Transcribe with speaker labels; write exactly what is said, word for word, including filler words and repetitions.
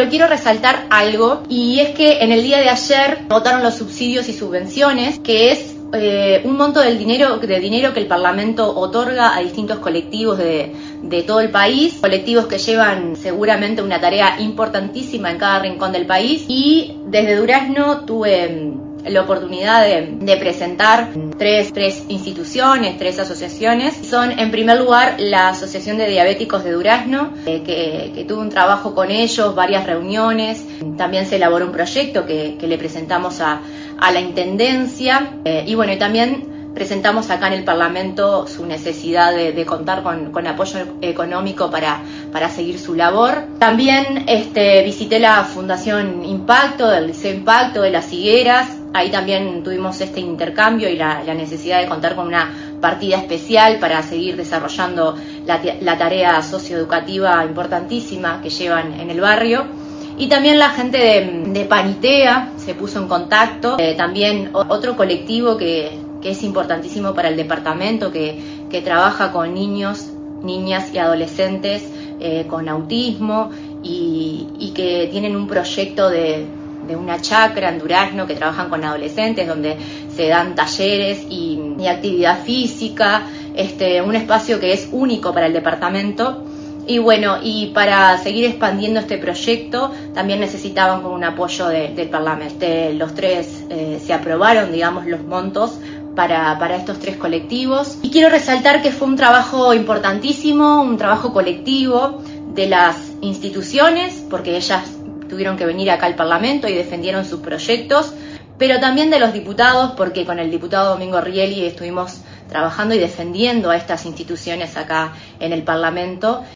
Speaker 1: pero quiero resaltar algo, y es que en el día de ayer votaron los subsidios y subvenciones, que es Eh, un monto del dinero, de dinero que el Parlamento otorga a distintos colectivos de, de todo el país, colectivos que llevan seguramente una tarea importantísima en cada rincón del país. Y desde Durazno tuve la oportunidad de, de presentar tres, tres instituciones, tres asociaciones. Son, en primer lugar, la Asociación de Diabéticos de Durazno, eh, que, que tuve un trabajo con ellos, varias reuniones. También se elaboró un proyecto que, que le presentamos a, a la Intendencia, eh, y bueno, y también presentamos acá en el Parlamento su necesidad de, de contar con, con apoyo económico para, para seguir su labor. También este, visité la Fundación Impacto, del Liceo Impacto de Las Higueras. Ahí también tuvimos este intercambio y la, la necesidad de contar con una partida especial para seguir desarrollando la, la tarea socioeducativa importantísima que llevan en el barrio. Y también la gente de, de Panitea se puso en contacto. Eh, también otro colectivo que, que es importantísimo para el departamento, que, que trabaja con niños, niñas y adolescentes eh, con autismo y, y que tienen un proyecto de, de una chacra en Durazno, que trabajan con adolescentes, donde se dan talleres y, y actividad física, este, un espacio que es único para el departamento. Y bueno, y para seguir expandiendo este proyecto también necesitaban un apoyo de, del Parlamento. De los tres eh, se aprobaron, digamos, los montos para, para estos tres colectivos. Y quiero resaltar que fue un trabajo importantísimo, un trabajo colectivo de las instituciones, porque ellas tuvieron que venir acá al Parlamento y defendieron sus proyectos, pero también de los diputados, porque con el diputado Domingo Rieli estuvimos trabajando y defendiendo a estas instituciones acá en el Parlamento.